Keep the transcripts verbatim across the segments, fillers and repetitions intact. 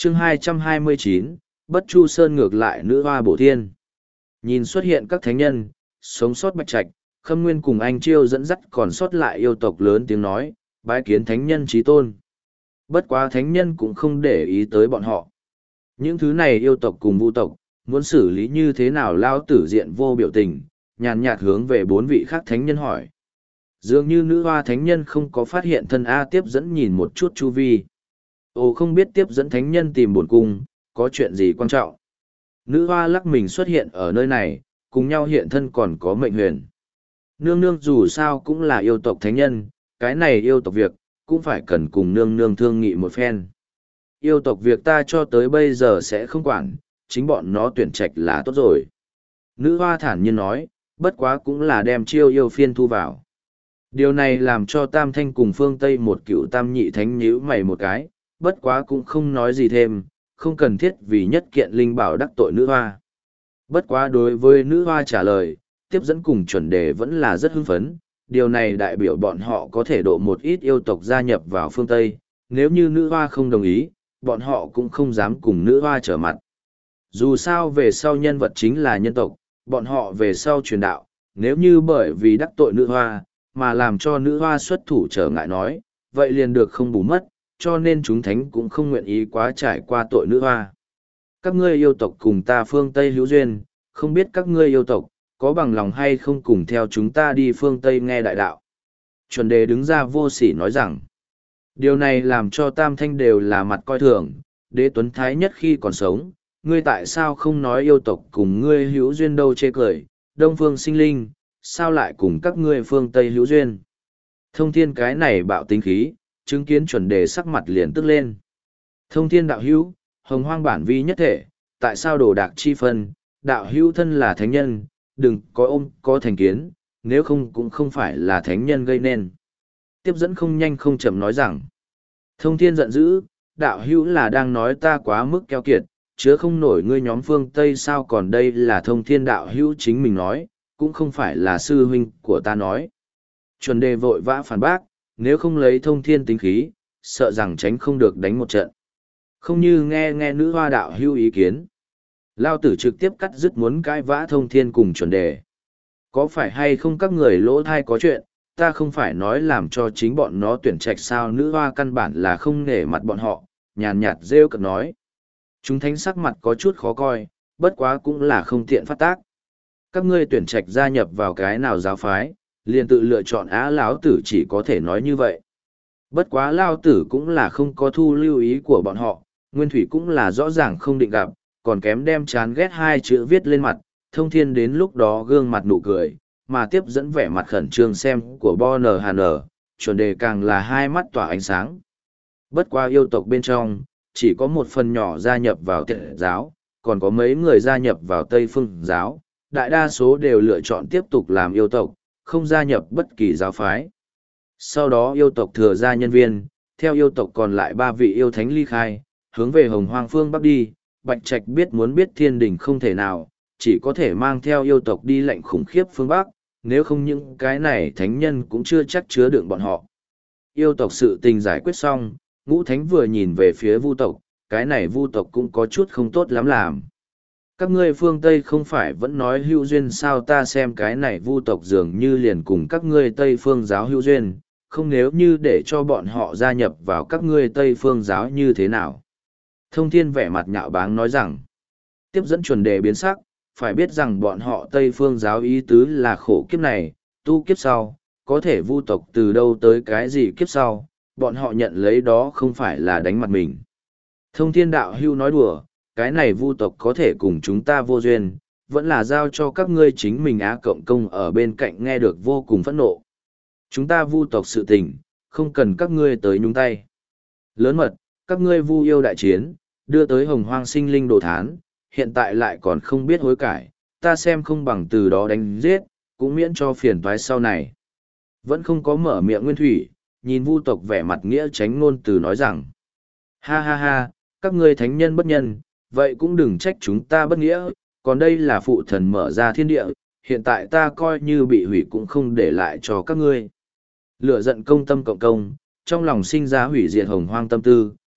chương hai trăm hai mươi chín, Bất Chu Sơn ngược lại nữ hoa bổ thiên. Nhìn xuất hiện các thánh nhân, sống sót Bạch Trạch, Khâm Nguyên cùng anh Chiêu dẫn dắt còn sót lại yêu tộc lớn tiếng nói, bái kiến thánh nhân chí tôn. Bất quá thánh nhân cũng không để ý tới bọn họ. Những thứ này yêu tộc cùng vu tộc, muốn xử lý như thế nào lao tử diện vô biểu tình, nhàn nhạt hướng về bốn vị khác thánh nhân hỏi. Dường như nữ hoa thánh nhân không có phát hiện thân A tiếp dẫn nhìn một chút chu vi. Ồ không biết tiếp dẫn thánh nhân tìm bổn cung, có chuyện gì quan trọng. Nữ hoa lắc mình xuất hiện ở nơi này, cùng nhau hiện thân còn có mệnh huyền. Nương nương dù sao cũng là yêu tộc thánh nhân, cái này yêu tộc việc, cũng phải cần cùng nương nương thương nghị một phen. Yêu tộc việc ta cho tới bây giờ sẽ không quản, chính bọn nó tuyển trạch là tốt rồi. Nữ hoa thản nhiên nói, bất quá cũng là đem chiêu yêu phiên thu vào. Điều này làm cho Tam Thanh cùng phương Tây một cựu tam nhị thánh nhíu mày một cái, bất quá cũng không nói gì thêm, không cần thiết vì nhất kiện linh bảo đắc tội nữ hoa. Bất quá đối với nữ hoa trả lời, tiếp dẫn cùng chuẩn đề vẫn là rất hưng phấn, điều này đại biểu bọn họ có thể độ một ít yêu tộc gia nhập vào phương Tây, nếu như nữ hoa không đồng ý, bọn họ cũng không dám cùng nữ hoa trở mặt. Dù sao về sau nhân vật chính là nhân tộc, bọn họ về sau truyền đạo, nếu như bởi vì đắc tội nữ hoa, mà làm cho nữ hoa xuất thủ trở ngại nói, vậy liền được không bù mất, cho nên chúng thánh cũng không nguyện ý quá trải qua tội nữ hoa. Các ngươi yêu tộc cùng ta phương Tây hữu duyên, không biết các ngươi yêu tộc, có bằng lòng hay không cùng theo chúng ta đi phương Tây nghe đại đạo. Chuẩn đề đứng ra vô sỉ nói rằng, điều này làm cho Tam Thanh đều là mặt coi thường, đế tuấn thái nhất khi còn sống, ngươi tại sao không nói yêu tộc cùng ngươi hữu duyên đâu chê cười, đông phương sinh linh, sao lại cùng các ngươi phương Tây hữu duyên. Thông thiên cái này bạo tính khí, chứng kiến chuẩn đề sắc mặt liền tức lên. Thông thiên đạo hữu, hồng hoang bản vi nhất thể, tại sao đồ đạc chi phân, đạo hữu thân là thánh nhân, đừng có ôm có thành kiến, nếu không cũng không phải là thánh nhân gây nên. Tiếp dẫn không nhanh không chậm nói rằng, thông thiên giận dữ, đạo hữu là đang nói ta quá mức keo kiệt, chứa không nổi ngươi nhóm phương Tây sao, còn đây là thông thiên đạo hữu chính mình nói, cũng không phải là sư huynh của ta nói. Chuẩn đề vội vã phản bác, nếu không lấy thông thiên tính khí, sợ rằng tránh không được đánh một trận. Không như nghe nghe nữ hoa đạo hữu ý kiến. Lao tử trực tiếp cắt dứt muốn cãi vã thông thiên cùng chuẩn đề. Có phải hay không các người lỗ thai có chuyện, ta không phải nói làm cho chính bọn nó tuyển trạch sao, nữ hoa căn bản là không nể mặt bọn họ, nhàn nhạt rêu cợt nói. Chúng thánh sắc mặt có chút khó coi, bất quá cũng là không tiện phát tác. Các ngươi tuyển trạch gia nhập vào cái nào giáo phái, liền tự lựa chọn á, lão tử chỉ có thể nói như vậy. Bất quá lao tử cũng là không có thu lưu ý của bọn họ, nguyên thủy cũng là rõ ràng không định gặp, còn kém đem chán ghét hai chữ viết lên mặt, thông thiên đến lúc đó gương mặt nụ cười, mà tiếp dẫn vẻ mặt khẩn trương xem của Bo N H N, chuẩn đề càng là hai mắt tỏa ánh sáng. Bất quá yêu tộc bên trong, chỉ có một phần nhỏ gia nhập vào tiệt giáo, còn có mấy người gia nhập vào Tây Phương giáo, đại đa số đều lựa chọn tiếp tục làm yêu tộc, không gia nhập bất kỳ giáo phái. Sau đó yêu tộc thừa gia nhân viên, theo yêu tộc còn lại ba vị yêu thánh ly khai, hướng về Hồng Hoang phương Bắc đi, Bạch Trạch biết muốn biết thiên đình không thể nào, chỉ có thể mang theo yêu tộc đi lệnh khủng khiếp phương Bắc, nếu không những cái này thánh nhân cũng chưa chắc chứa đựng bọn họ. Yêu tộc sự tình giải quyết xong, ngũ thánh vừa nhìn về phía vu tộc, cái này vu tộc cũng có chút không tốt lắm làm. Các ngươi phương Tây không phải vẫn nói hữu duyên sao, ta xem cái này vu tộc dường như liền cùng các ngươi Tây phương giáo hữu duyên, không nếu như để cho bọn họ gia nhập vào các ngươi Tây phương giáo như thế nào. Thông thiên vẻ mặt nhạo báng nói rằng, tiếp dẫn chuẩn đề biến sắc, phải biết rằng bọn họ Tây phương giáo ý tứ là khổ kiếp này, tu kiếp sau, có thể vu tộc từ đâu tới cái gì kiếp sau, bọn họ nhận lấy đó không phải là đánh mặt mình. Thông thiên đạo hưu nói đùa, cái này vu tộc có thể cùng chúng ta vô duyên, vẫn là giao cho các ngươi chính mình á cộng công ở bên cạnh nghe được vô cùng phẫn nộ. Chúng ta vu tộc sự tình, không cần các ngươi tới nhúng tay. Lớn mật, các ngươi vu yêu đại chiến, đưa tới Hồng Hoang sinh linh đồ thán, hiện tại lại còn không biết hối cải, ta xem không bằng từ đó đánh giết, cũng miễn cho phiền toái sau này. Vẫn không có mở miệng Nguyên Thủy, nhìn vu tộc vẻ mặt nghĩa tránh ngôn từ nói rằng, ha ha ha, các ngươi thánh nhân bất nhân, vậy cũng đừng trách chúng ta bất nghĩa, còn đây là phụ thần mở ra thiên địa, hiện tại ta coi như bị hủy cũng không để lại cho các ngươi. Lửa giận công tâm cộng công, trong lòng sinh ra hủy diệt Hồng Hoang tâm tư,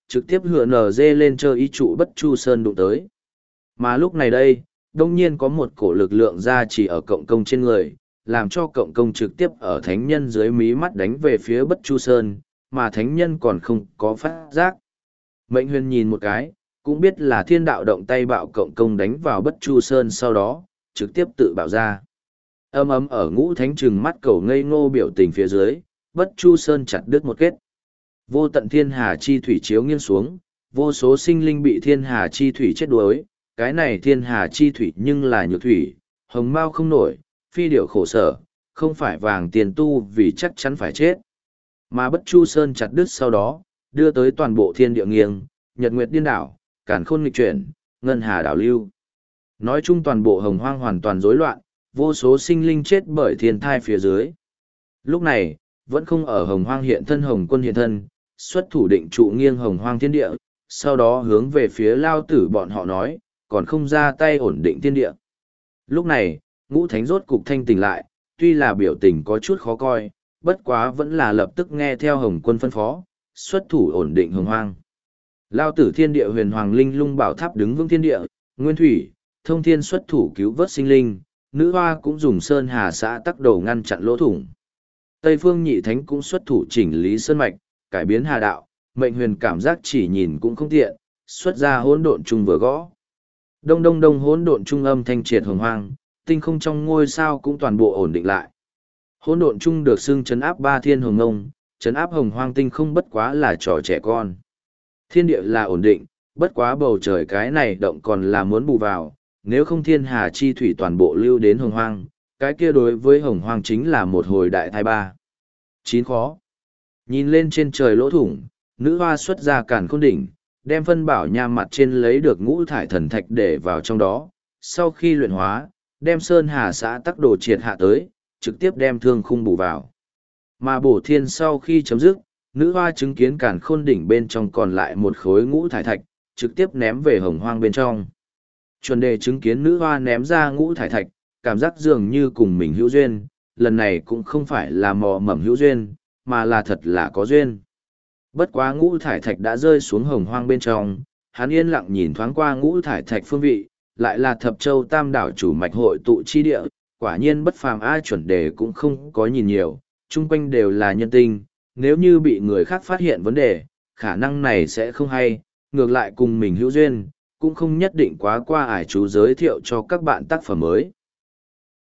trực tiếp hựa nở dê lên chơi ý trụ Bất Chu Sơn đụng tới. Mà lúc này đây, đông nhiên có một cổ lực lượng ra chỉ ở cộng công trên người, làm cho cộng công trực tiếp ở thánh nhân dưới mí mắt đánh về phía Bất Chu Sơn, mà thánh nhân còn không có phát giác. Mệnh huyền nhìn một cái, cũng biết là thiên đạo động tay bạo cộng công đánh vào Bất Chu Sơn, sau đó, trực tiếp tự bạo ra. Âm ấm ở ngũ thánh trừng mắt cầu ngây ngô biểu tình phía dưới, Bất Chu Sơn chặt đứt một kết. Vô tận thiên hà chi thủy chiếu nghiêng xuống, vô số sinh linh bị thiên hà chi thủy chết đuối. Cái này thiên hà chi thủy nhưng là nhược thủy, hồng mao không nổi, phi điểu khổ sở, không phải vàng tiền tu vì chắc chắn phải chết. Mà Bất Chu Sơn chặt đứt sau đó, đưa tới toàn bộ thiên địa nghiêng, nhật nguyệt điên đảo, càn khôn nghịch chuyển, ngân hà đảo lưu. Nói chung toàn bộ hồng hoang hoàn toàn rối loạn, vô số sinh linh chết bởi thiên thai phía dưới. Lúc này, vẫn không ở hồng hoang hiện thân hồng quân hiện thân, xuất thủ định trụ nghiêng hồng hoang thiên địa, sau đó hướng về phía lao tử bọn họ nói, còn không ra tay ổn định thiên địa. Lúc này, ngũ thánh rốt cục thanh tỉnh lại, tuy là biểu tình có chút khó coi, bất quá vẫn là lập tức nghe theo hồng quân phân phó, xuất thủ ổn định hồng hoang. Lao tử thiên địa huyền hoàng linh lung bảo tháp đứng vững thiên địa, nguyên thủy, thông thiên xuất thủ cứu vớt sinh linh, nữ hoa cũng dùng sơn hà xã tắc đầu ngăn chặn lỗ thủng. Tây phương nhị thánh cũng xuất thủ chỉnh lý sơn mạch, cải biến hà đạo, mệnh huyền cảm giác chỉ nhìn cũng không tiện, xuất ra hỗn độn chung vừa gõ. Đông đông đông hỗn độn trung âm thanh triệt hồng hoang, tinh không trong ngôi sao cũng toàn bộ ổn định lại. Hỗn độn trung được xưng chấn áp ba thiên hồng ngông, chấn áp hồng hoang tinh không bất quá là trò trẻ con. Thiên địa là ổn định, bất quá bầu trời cái này động còn là muốn bù vào, nếu không thiên hà chi thủy toàn bộ lưu đến hồng hoang, cái kia đối với hồng hoang chính là một hồi đại thai ba. Chín khó. Nhìn lên trên trời lỗ thủng, nữ hoa xuất ra càn khôn đỉnh, đem phân bảo nha mặt trên lấy được ngũ thải thần thạch để vào trong đó, sau khi luyện hóa, đem sơn hà xã tắc đồ triệt hạ tới, trực tiếp đem thương khung bù vào. Mà bổ thiên sau khi chấm dứt, nữ hoa chứng kiến càn khôn đỉnh bên trong còn lại một khối ngũ thải thạch, trực tiếp ném về hồng hoang bên trong. Chuẩn đề chứng kiến nữ hoa ném ra ngũ thải thạch, cảm giác dường như cùng mình hữu duyên, lần này cũng không phải là mò mẩm hữu duyên, mà là thật là có duyên. Bất quá ngũ thải thạch đã rơi xuống hồng hoang bên trong, hắn yên lặng nhìn thoáng qua ngũ thải thạch phương vị, lại là thập châu tam đảo chủ mạch hội tụ chi địa, quả nhiên bất phàm. Ai chuẩn đề cũng không có nhìn nhiều, chung quanh đều là nhân tinh, nếu như bị người khác phát hiện vấn đề, khả năng này sẽ không hay, ngược lại cùng mình hữu duyên, cũng không nhất định quá qua ải chú giới thiệu cho các bạn tác phẩm mới.